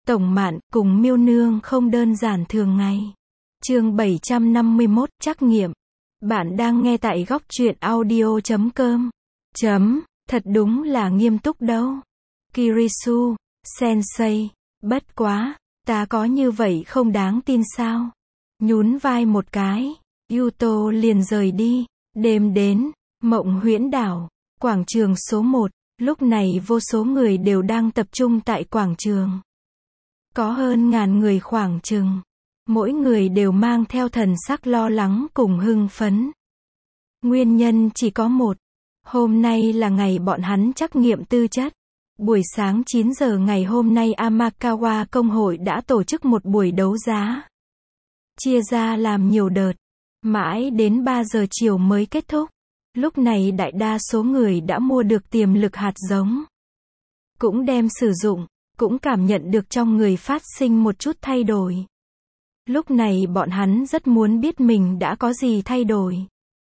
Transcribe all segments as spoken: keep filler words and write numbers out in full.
Tổng Mạn cùng Miêu Nương không đơn giản thường ngày. Chương bảy trăm năm mươi mốt, trắc nghiệm. Bạn đang nghe tại góc truyện audio chấm com. Chấm, thật đúng là nghiêm túc đâu. Kirisu, Sensei, bất quá, ta có như vậy không đáng tin sao? Nhún vai một cái, Yuto liền rời đi. Đêm đến, Mộng Huyễn Đảo, quảng trường số một, lúc này vô số người đều đang tập trung tại quảng trường. Có hơn ngàn người khoảng chừng. Mỗi người đều mang theo thần sắc lo lắng cùng hưng phấn. Nguyên nhân chỉ có một. Hôm nay là ngày bọn hắn trắc nghiệm tư chất. Buổi sáng chín giờ ngày hôm nay Amakawa công hội đã tổ chức một buổi đấu giá. Chia ra làm nhiều đợt. Mãi đến ba giờ chiều mới kết thúc. Lúc này đại đa số người đã mua được tiềm lực hạt giống. Cũng đem sử dụng, cũng cảm nhận được trong người phát sinh một chút thay đổi. Lúc này bọn hắn rất muốn biết mình đã có gì thay đổi.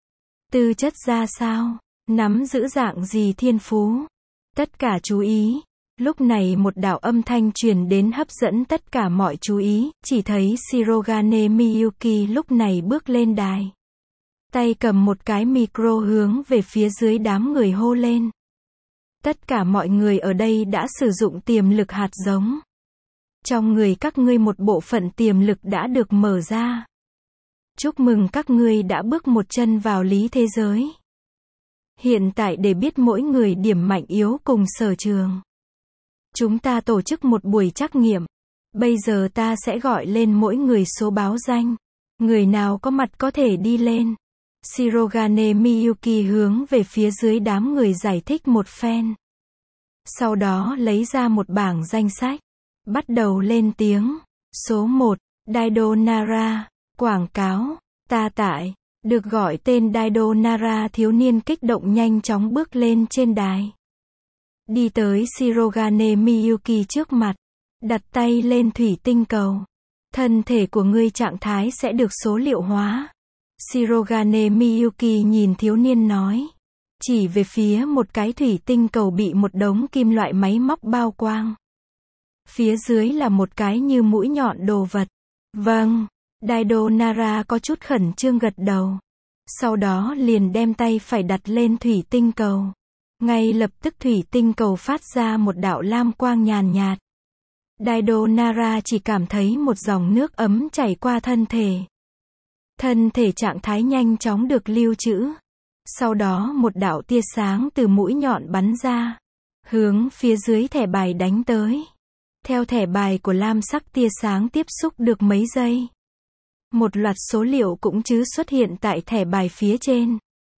Tư chất ra sao? Nắm giữ dạng gì thiên phú? Tất cả chú ý. Lúc này một đạo âm thanh truyền đến hấp dẫn tất cả mọi chú ý, chỉ thấy Shirogane Miyuki lúc này bước lên đài. Tay cầm một cái micro hướng về phía dưới đám người hô lên. Tất cả mọi người ở đây đã sử dụng tiềm lực hạt giống. Trong người các ngươi một bộ phận tiềm lực đã được mở ra. Chúc mừng các ngươi đã bước một chân vào lý thế giới. Hiện tại để biết mỗi người điểm mạnh yếu cùng sở trường. Chúng ta tổ chức một buổi trắc nghiệm. Bây giờ ta sẽ gọi lên mỗi người số báo danh. Người nào có mặt có thể đi lên. Shirogane Miyuki hướng về phía dưới đám người giải thích một phen. Sau đó lấy ra một bảng danh sách. Bắt đầu lên tiếng. Số một, Daido Nara. Quảng cáo. Ta tại. Được gọi tên Daido Nara thiếu niên kích động nhanh chóng bước lên trên đài. Đi tới Shirogane Miyuki trước mặt. Đặt tay lên thủy tinh cầu. Thân thể của ngươi trạng thái sẽ được số liệu hóa. Shirogane Miyuki nhìn thiếu niên nói. Chỉ về phía một cái thủy tinh cầu bị một đống kim loại máy móc bao quang. Phía dưới là một cái như mũi nhọn đồ vật. Vâng. Daido Nara có chút khẩn trương gật đầu. Sau đó liền đem tay phải đặt lên thủy tinh cầu. Ngay lập tức thủy tinh cầu phát ra một đạo lam quang nhàn nhạt. Daido Nara chỉ cảm thấy một dòng nước ấm chảy qua thân thể. Thân thể trạng thái nhanh chóng được lưu trữ. Sau đó một đạo tia sáng từ mũi nhọn bắn ra. Hướng phía dưới thẻ bài đánh tới. Theo thẻ bài của lam sắc tia sáng tiếp xúc được mấy giây. Một loạt số liệu cũng chứ xuất hiện tại thẻ bài phía trên.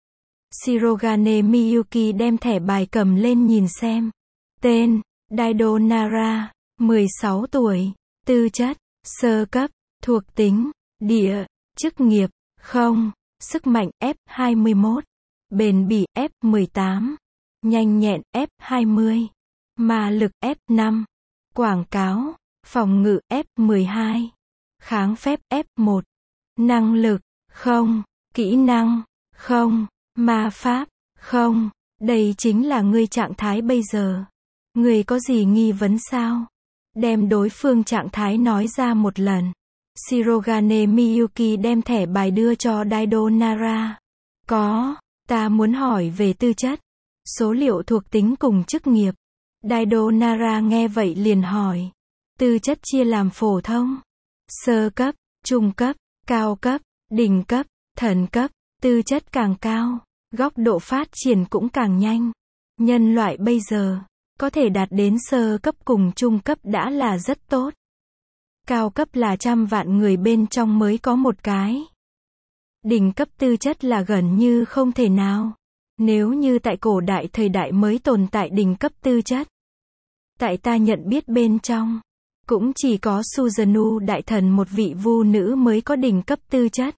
Shirogane Miyuki đem thẻ bài cầm lên nhìn xem. Tên, Daido Nara, mười sáu tuổi, tư chất, sơ cấp, thuộc tính, địa, chức nghiệp, không, sức mạnh F hai mươi mốt, bền bỉ F mười tám, nhanh nhẹn F hai mươi, ma lực F năm, quảng cáo, phòng ngự F mười hai, kháng phép F một, năng lực, không, kỹ năng, không, ma pháp, không. Đây chính là ngươi trạng thái bây giờ. Ngươi có gì nghi vấn sao? Đem đối phương trạng thái nói ra một lần. Shirogane Miyuki đem thẻ bài đưa cho Daido Nara. Có, ta muốn hỏi về tư chất, số liệu thuộc tính cùng chức nghiệp. Daido Nara nghe vậy liền hỏi. Tư chất chia làm phổ thông, sơ cấp, trung cấp, cao cấp, đỉnh cấp, thần cấp. Tư chất càng cao, góc độ phát triển cũng càng nhanh. Nhân loại bây giờ, có thể đạt đến sơ cấp cùng trung cấp đã là rất tốt. Cao cấp là trăm vạn người bên trong mới có một cái. Đỉnh cấp tư chất là gần như không thể nào. Nếu như tại cổ đại thời đại mới tồn tại đỉnh cấp tư chất. Tại ta nhận biết bên trong, cũng chỉ có Susanoo đại thần một vị vu nữ mới có đỉnh cấp tư chất.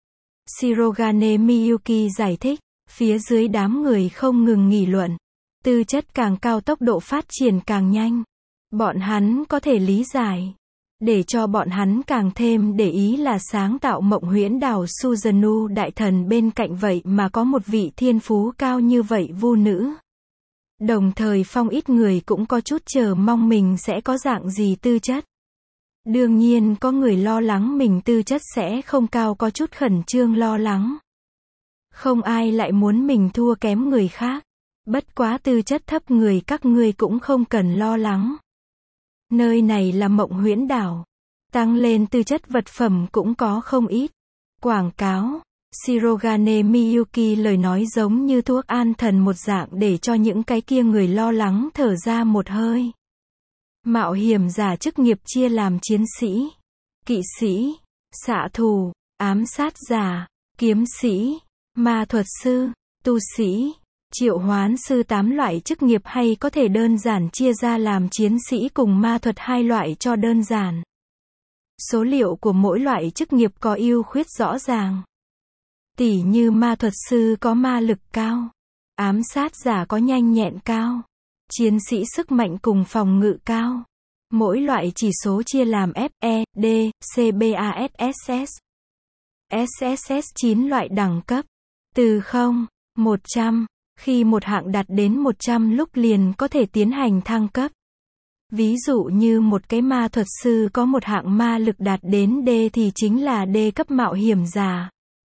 Shirogane Miyuki giải thích, phía dưới đám người không ngừng nghị luận. Tư chất càng cao tốc độ phát triển càng nhanh. Bọn hắn có thể lý giải. Để cho bọn hắn càng thêm để ý là sáng tạo Mộng Huyễn Đảo Susanoo đại thần bên cạnh vậy mà có một vị thiên phú cao như vậy vu nữ. Đồng thời phong ít người cũng có chút chờ mong mình sẽ có dạng gì tư chất. Đương nhiên có người lo lắng mình tư chất sẽ không cao, có chút khẩn trương lo lắng. Không ai lại muốn mình thua kém người khác. Bất quá tư chất thấp người các ngươi cũng không cần lo lắng. Nơi này là Mộng Huyễn Đảo. Tăng lên tư chất vật phẩm cũng có không ít. Quảng cáo. Shirogane Miyuki lời nói giống như thuốc an thần một dạng để cho những cái kia người lo lắng thở ra một hơi. Mạo hiểm giả chức nghiệp chia làm chiến sĩ, kỵ sĩ, xạ thủ, ám sát giả, kiếm sĩ, ma thuật sư, tu sĩ, triệu hoán sư. Tám loại chức nghiệp hay có thể đơn giản chia ra làm chiến sĩ cùng ma thuật hai loại cho đơn giản. Số liệu của mỗi loại chức nghiệp có ưu khuyết rõ ràng. Tỉ như ma thuật sư có ma lực cao, ám sát giả có nhanh nhẹn cao, chiến sĩ sức mạnh cùng phòng ngự cao. Mỗi loại chỉ số chia làm F, E, D, C, B, A, S, S. S S S chín loại đẳng cấp. Từ không, một trăm. Khi một hạng đạt đến một trăm lúc liền có thể tiến hành thăng cấp. Ví dụ như một cái ma thuật sư có một hạng ma lực đạt đến D thì chính là D cấp mạo hiểm giả.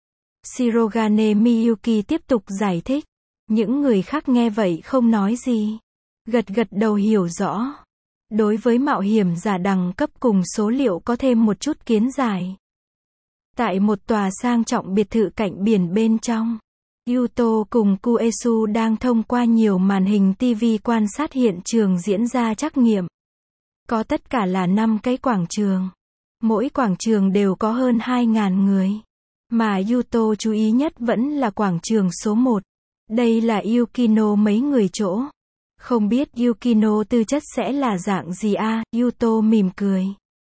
Shirogane Miyuki tiếp tục giải thích. Những người khác nghe vậy không nói gì. Gật gật đầu hiểu rõ. Đối với mạo hiểm giả đẳng cấp cùng số liệu có thêm một chút kiến giải. Tại một tòa sang trọng biệt thự cạnh biển bên trong, Yuto cùng Kuesu đang thông qua nhiều màn hình ti vi quan sát hiện trường diễn ra trắc nghiệm. Có tất cả là năm cái quảng trường. Mỗi quảng trường đều có hơn hai nghìn người. Mà Yuto chú ý nhất vẫn là quảng trường số một. Đây là Yukino mấy người chỗ. Không biết Yukino tư chất sẽ là dạng gì a? À? Yuto mỉm cười.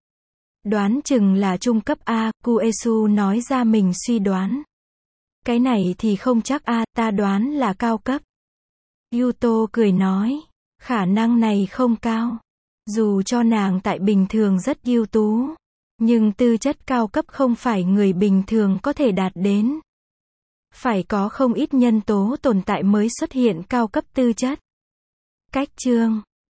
Đoán chừng là trung cấp A, Kuesu nói ra mình suy đoán. Cái này thì không chắc a, à, ta đoán là cao cấp. Yuto cười nói, khả năng này không cao. Dù cho nàng tại bình thường rất ưu tú, nhưng tư chất cao cấp không phải người bình thường có thể đạt đến. Phải có không ít nhân tố tồn tại mới xuất hiện cao cấp tư chất. Cách chương